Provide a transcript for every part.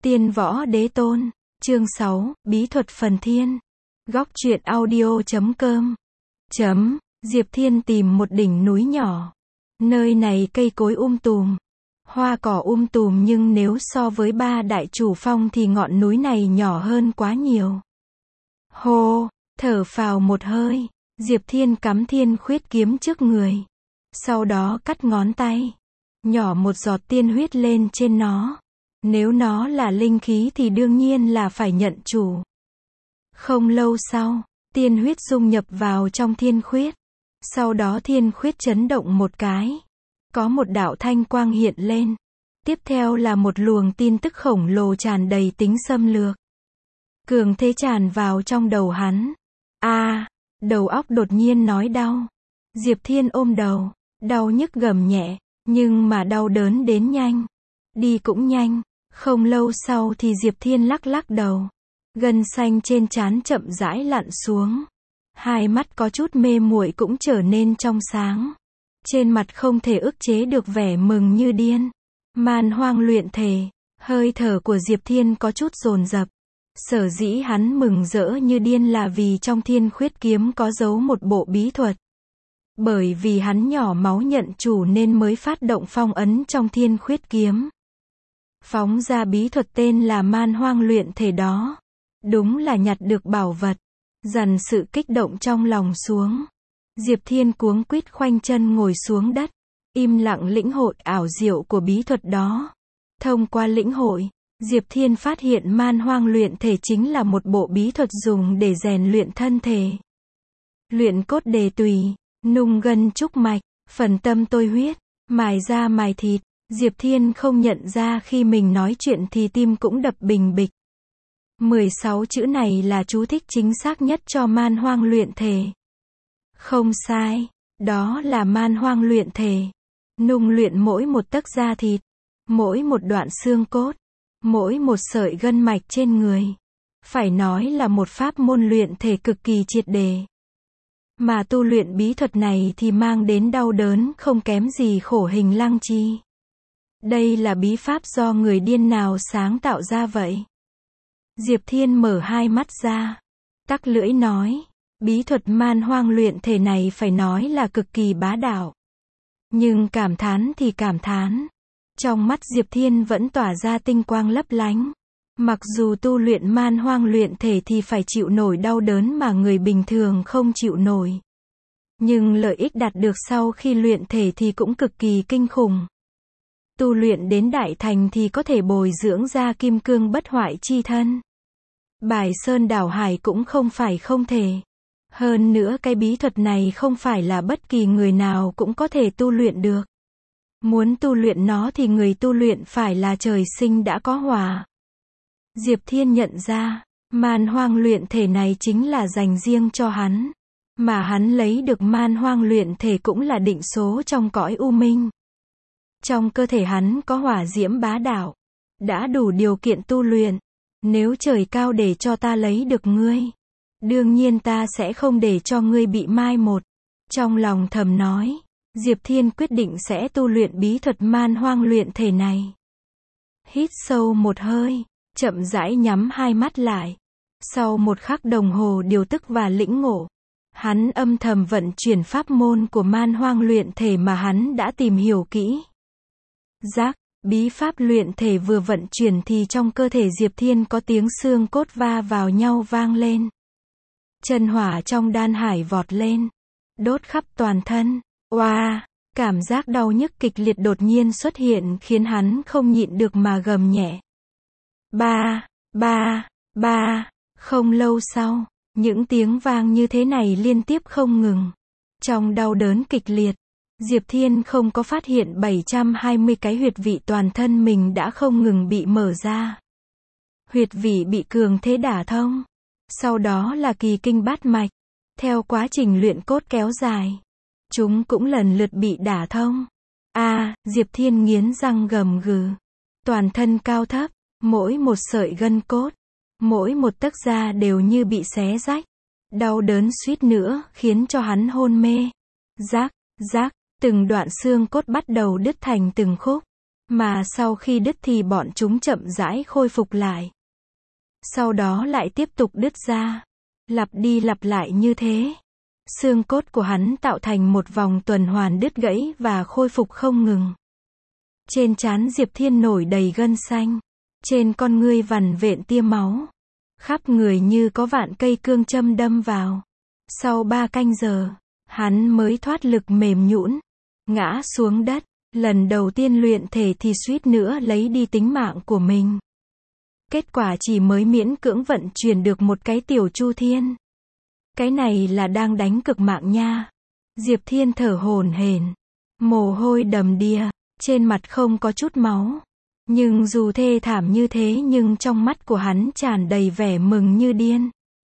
Tiên võ đế tôn, chương 6, bí thuật phần thiên. Góc truyện audio.com. Diệp Thiên tìm một đỉnh núi nhỏ. Nơi này cây cối tùm, hoa cỏ tùm, nhưng nếu so với ba đại chủ phong thì ngọn núi này nhỏ hơn quá nhiều. Hô, thở phào một hơi, Diệp Thiên cắm thiên khuyết kiếm trước người. Sau đó cắt ngón tay, nhỏ một giọt tiên huyết lên trên nó. Nếu nó là linh khí thì đương nhiên là phải nhận chủ. Không lâu sau, tiên huyết dung nhập vào trong thiên khuyết. Sau đó thiên khuyết chấn động một cái. Có một đạo thanh quang hiện lên. Tiếp theo là một luồng tin tức khổng lồ tràn đầy tính xâm lược. Cường thế tràn vào trong đầu hắn. Đầu óc đột nhiên nói đau. Diệp Thiên ôm đầu, đau nhức gầm nhẹ, nhưng mà đau đớn đến nhanh. Đi cũng nhanh. Không lâu sau thì Diệp Thiên lắc lắc đầu. Gân xanh trên trán chậm rãi lặn xuống. Hai mắt có chút mê muội cũng trở nên trong sáng. Trên mặt không thể ức chế được vẻ mừng như điên. Man hoang luyện thể. Hơi thở của Diệp Thiên có chút dồn dập. Sở dĩ hắn mừng rỡ như điên là vì trong thiên khuyết kiếm có giấu một bộ bí thuật. Bởi vì hắn nhỏ máu nhận chủ nên mới phát động phong ấn trong thiên khuyết kiếm. Phóng ra bí thuật tên là man hoang luyện thể đó. Đúng là nhặt được bảo vật. Dằn sự kích động trong lòng xuống. Diệp Thiên cuống quýt khoanh chân ngồi xuống đất. Im lặng lĩnh hội ảo diệu của bí thuật đó. Thông qua lĩnh hội, Diệp Thiên phát hiện man hoang luyện thể chính là một bộ bí thuật dùng để rèn luyện thân thể. Luyện cốt đề tùy, nung gân trúc mạch, phần tâm tôi huyết, mài da mài thịt. Diệp Thiên không nhận ra khi mình nói chuyện thì tim cũng đập bình bịch. 16 chữ này là chú thích chính xác nhất cho man hoang luyện thể. Không sai, đó là man hoang luyện thể. Nung luyện mỗi một tấc da thịt, mỗi một đoạn xương cốt, mỗi một sợi gân mạch trên người. Phải nói là một pháp môn luyện thể cực kỳ triệt để. Mà tu luyện bí thuật này thì mang đến đau đớn không kém gì khổ hình lăng chi. Đây là bí pháp do người điên nào sáng tạo ra vậy? Diệp Thiên mở hai mắt ra. Tắc lưỡi nói. Bí thuật man hoang luyện thể này phải nói là cực kỳ bá đạo. Nhưng cảm thán thì cảm thán. Trong mắt Diệp Thiên vẫn tỏa ra tinh quang lấp lánh. Mặc dù tu luyện man hoang luyện thể thì phải chịu nổi đau đớn mà người bình thường không chịu nổi. Nhưng lợi ích đạt được sau khi luyện thể thì cũng cực kỳ kinh khủng. Tu luyện đến đại thành thì có thể bồi dưỡng ra kim cương bất hoại chi thân. Bài sơn đảo hải cũng không phải không thể. Hơn nữa cái bí thuật này không phải là bất kỳ người nào cũng có thể tu luyện được. Muốn tu luyện nó thì người tu luyện phải là trời sinh đã có hỏa. Diệp Thiên nhận ra, man hoang luyện thể này chính là dành riêng cho hắn. Mà hắn lấy được man hoang luyện thể cũng là định số trong cõi u minh. Trong cơ thể hắn có hỏa diễm bá đạo. Đã đủ điều kiện tu luyện. Nếu trời cao để cho ta lấy được ngươi, đương nhiên ta sẽ không để cho ngươi bị mai một. Trong lòng thầm nói, Diệp Thiên quyết định sẽ tu luyện bí thuật man hoang luyện thể này. Hít sâu một hơi, chậm rãi nhắm hai mắt lại. Sau một khắc đồng hồ điều tức và lĩnh ngộ, hắn âm thầm vận chuyển pháp môn của man hoang luyện thể mà hắn đã tìm hiểu kỹ. Bí pháp luyện thể vừa vận chuyển thì trong cơ thể Diệp Thiên có tiếng xương cốt va vào nhau vang lên. Chân hỏa trong đan hải vọt lên, đốt khắp toàn thân. Cảm giác đau nhức kịch liệt đột nhiên xuất hiện khiến hắn không nhịn được mà gầm nhẹ. Không lâu sau, những tiếng vang như thế này liên tiếp không ngừng. Trong đau đớn kịch liệt, Diệp Thiên không có phát hiện 720 cái huyệt vị toàn thân mình đã không ngừng bị mở ra. Huyệt vị bị cường thế đả thông. Sau đó là kỳ kinh bát mạch. Theo quá trình luyện cốt kéo dài, chúng cũng lần lượt bị đả thông. Diệp Thiên nghiến răng gầm gừ. Toàn thân cao thấp, mỗi một sợi gân cốt, mỗi một tấc da đều như bị xé rách. Đau đớn suýt nữa khiến cho hắn hôn mê. Từng đoạn xương cốt bắt đầu đứt thành từng khúc. Mà sau khi đứt thì bọn chúng chậm rãi khôi phục lại. Sau đó lại tiếp tục đứt ra. Lặp đi lặp lại như thế. Xương cốt của hắn tạo thành một vòng tuần hoàn đứt gãy và khôi phục không ngừng. Trên trán Diệp Thiên nổi đầy gân xanh. Trên con ngươi vằn vện tia máu. Khắp người như có vạn cây cương châm đâm vào. Sau 3 canh giờ, hắn mới thoát lực mềm nhũn, ngã xuống đất. Lần đầu tiên luyện thể thì suýt nữa lấy đi tính mạng của mình. Kết quả chỉ mới miễn cưỡng vận chuyển được một cái tiểu chu thiên. Cái này là đang đánh cực mạng nha. Diệp Thiên thở hổn hển, mồ hôi đầm đìa, trên mặt không có chút máu. Nhưng dù thê thảm như thế nhưng trong mắt của hắn tràn đầy vẻ mừng như điên.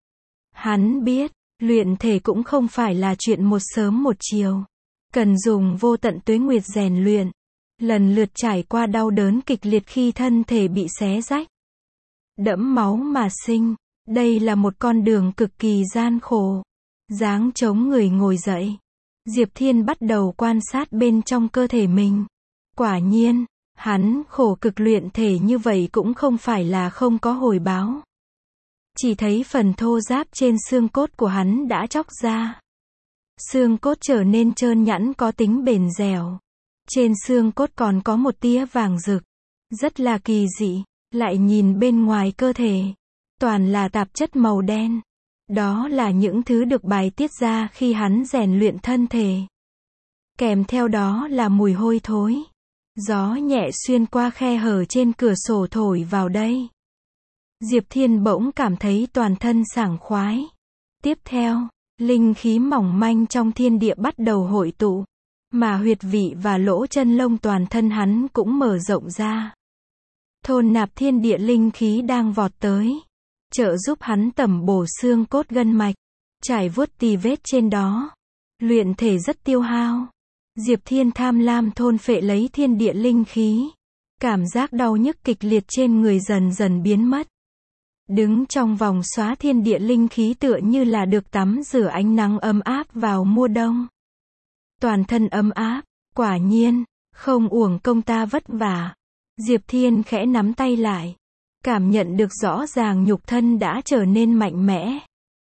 Hắn biết, luyện thể cũng không phải là chuyện một sớm một chiều. Cần dùng vô tận tuế nguyệt rèn luyện. Lần lượt trải qua đau đớn kịch liệt khi thân thể bị xé rách. Đẫm máu mà sinh. Đây là một con đường cực kỳ gian khổ. Giáng chống người ngồi dậy. Diệp Thiên bắt đầu quan sát bên trong cơ thể mình. Quả nhiên, hắn khổ cực luyện thể như vậy cũng không phải là không có hồi báo. Chỉ thấy phần thô ráp trên xương cốt của hắn đã chóc ra. Xương cốt trở nên trơn nhẵn có tính bền dẻo. Trên xương cốt còn có một tia vàng rực. Rất là kỳ dị. Lại nhìn bên ngoài cơ thể. Toàn là tạp chất màu đen. Đó là những thứ được bài tiết ra khi hắn rèn luyện thân thể. Kèm theo đó là mùi hôi thối. Gió nhẹ xuyên qua khe hở trên cửa sổ thổi vào đây. Diệp Thiên bỗng cảm thấy toàn thân sảng khoái. Tiếp theo, linh khí mỏng manh trong thiên địa bắt đầu hội tụ. Mà huyệt vị và lỗ chân lông toàn thân hắn cũng mở rộng ra. Thôn nạp thiên địa linh khí đang vọt tới. Trợ giúp hắn tẩm bổ xương cốt gân mạch. Trải vuốt tì vết trên đó. Luyện thể rất tiêu hao. Diệp Thiên tham lam thôn phệ lấy thiên địa linh khí. Cảm giác đau nhức kịch liệt trên người dần dần biến mất. Đứng trong vòng xóa thiên địa linh khí tựa như là được tắm rửa ánh nắng ấm áp vào mùa đông. Toàn thân ấm áp, quả nhiên, không uổng công ta vất vả. Diệp Thiên khẽ nắm tay lại. Cảm nhận được rõ ràng nhục thân đã trở nên mạnh mẽ.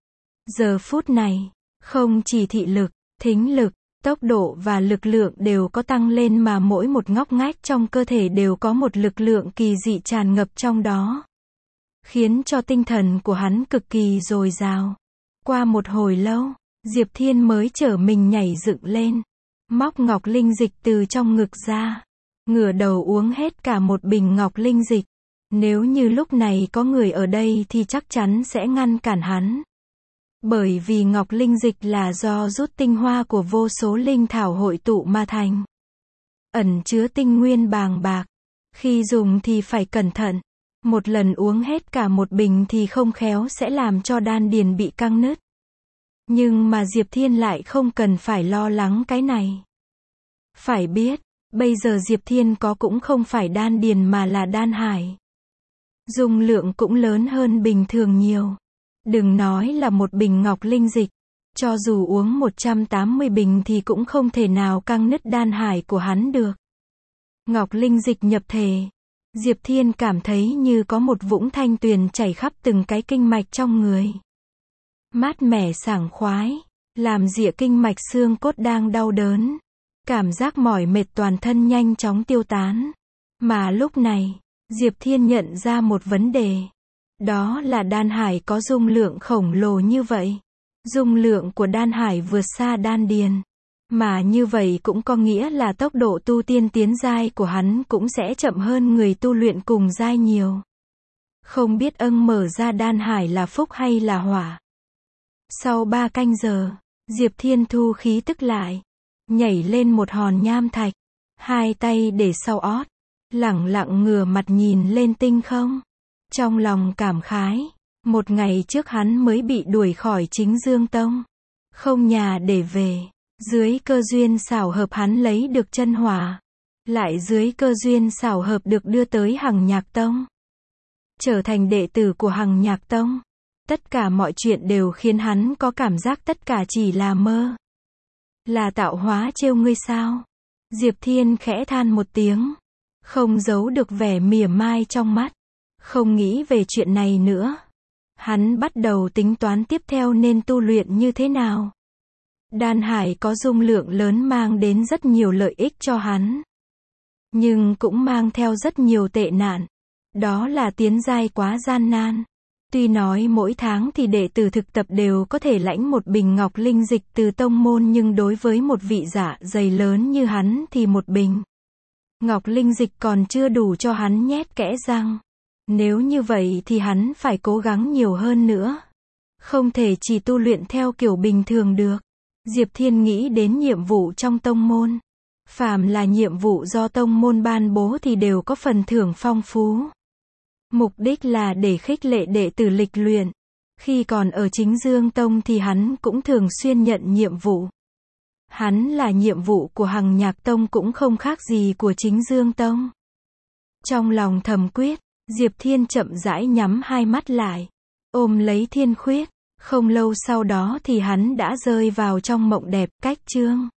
Giờ phút này, không chỉ thị lực, thính lực, tốc độ và lực lượng đều có tăng lên mà mỗi một ngóc ngách trong cơ thể đều có một lực lượng kỳ dị tràn ngập trong đó. Khiến cho tinh thần của hắn cực kỳ dồi dào. Qua một hồi lâu, Diệp Thiên mới chở mình nhảy dựng lên. Móc ngọc linh dịch từ trong ngực ra. Ngửa đầu uống hết cả một bình ngọc linh dịch. Nếu như lúc này có người ở đây thì chắc chắn sẽ ngăn cản hắn. Bởi vì ngọc linh dịch là do rút tinh hoa của vô số linh thảo hội tụ mà thành. Ẩn chứa tinh nguyên bàng bạc. Khi dùng thì phải cẩn thận. Một lần uống hết cả một bình thì không khéo sẽ làm cho đan điền bị căng nứt. Nhưng mà Diệp Thiên lại không cần phải lo lắng cái này. Phải biết, bây giờ Diệp Thiên có cũng không phải đan điền mà là đan hải. Dung lượng cũng lớn hơn bình thường nhiều. Đừng nói là một bình ngọc linh dịch. Cho dù uống 180 bình thì cũng không thể nào căng nứt đan hải của hắn được. Ngọc linh dịch nhập thể. Diệp Thiên cảm thấy như có một vũng thanh tuyền chảy khắp từng cái kinh mạch trong người. Mát mẻ sảng khoái. Làm dịa kinh mạch xương cốt đang đau đớn. Cảm giác mỏi mệt toàn thân nhanh chóng tiêu tán. Mà lúc này, Diệp Thiên nhận ra một vấn đề. Đó là đan hải có dung lượng khổng lồ như vậy. Dung lượng của đan hải vượt xa đan điền. Mà như vậy cũng có nghĩa là tốc độ tu tiên tiến giai của hắn cũng sẽ chậm hơn người tu luyện cùng giai nhiều. Không biết mở ra đan hải là phúc hay là hỏa. Sau 3 canh giờ, Diệp Thiên thu khí tức lại. Nhảy lên một hòn nham thạch. Hai tay để sau ót. Lẳng lặng ngửa mặt nhìn lên tinh không. Trong lòng cảm khái. Một ngày trước hắn mới bị đuổi khỏi Chính Dương Tông. Không nhà để về. Dưới cơ duyên xảo hợp hắn lấy được chân hỏa. Lại dưới cơ duyên xảo hợp được đưa tới Hằng Nhạc Tông. Trở thành đệ tử của Hằng Nhạc Tông. Tất cả mọi chuyện đều khiến hắn có cảm giác tất cả chỉ là mơ. Là tạo hóa trêu ngươi sao? Diệp Thiên khẽ than một tiếng. không giấu được vẻ mỉa mai trong mắt. Không nghĩ về chuyện này nữa. Hắn bắt đầu tính toán tiếp theo nên tu luyện như thế nào. Đan hải có dung lượng lớn mang đến rất nhiều lợi ích cho hắn. Nhưng cũng mang theo rất nhiều tệ nạn. Đó là tiến giai quá gian nan. Tuy nói mỗi tháng thì đệ tử thực tập đều có thể lãnh một bình ngọc linh dịch từ tông môn, nhưng đối với một vị dạ dày lớn như hắn thì một bình ngọc linh dịch còn chưa đủ cho hắn nhét kẽ răng. Nếu như vậy thì hắn phải cố gắng nhiều hơn nữa. Không thể chỉ tu luyện theo kiểu bình thường được. Diệp Thiên nghĩ đến nhiệm vụ trong tông môn. Phàm là nhiệm vụ do tông môn ban bố thì đều có phần thưởng phong phú. Mục đích là để khích lệ đệ tử lịch luyện. Khi còn ở Chính Dương Tông thì hắn cũng thường xuyên nhận nhiệm vụ. Hắn là nhiệm vụ của Hằng Nhạc Tông cũng không khác gì của Chính Dương Tông. Trong lòng thầm quyết, Diệp Thiên chậm rãi nhắm hai mắt lại, ôm lấy thiên khuyết. Không lâu sau đó thì hắn đã rơi vào trong mộng đẹp. Cách chương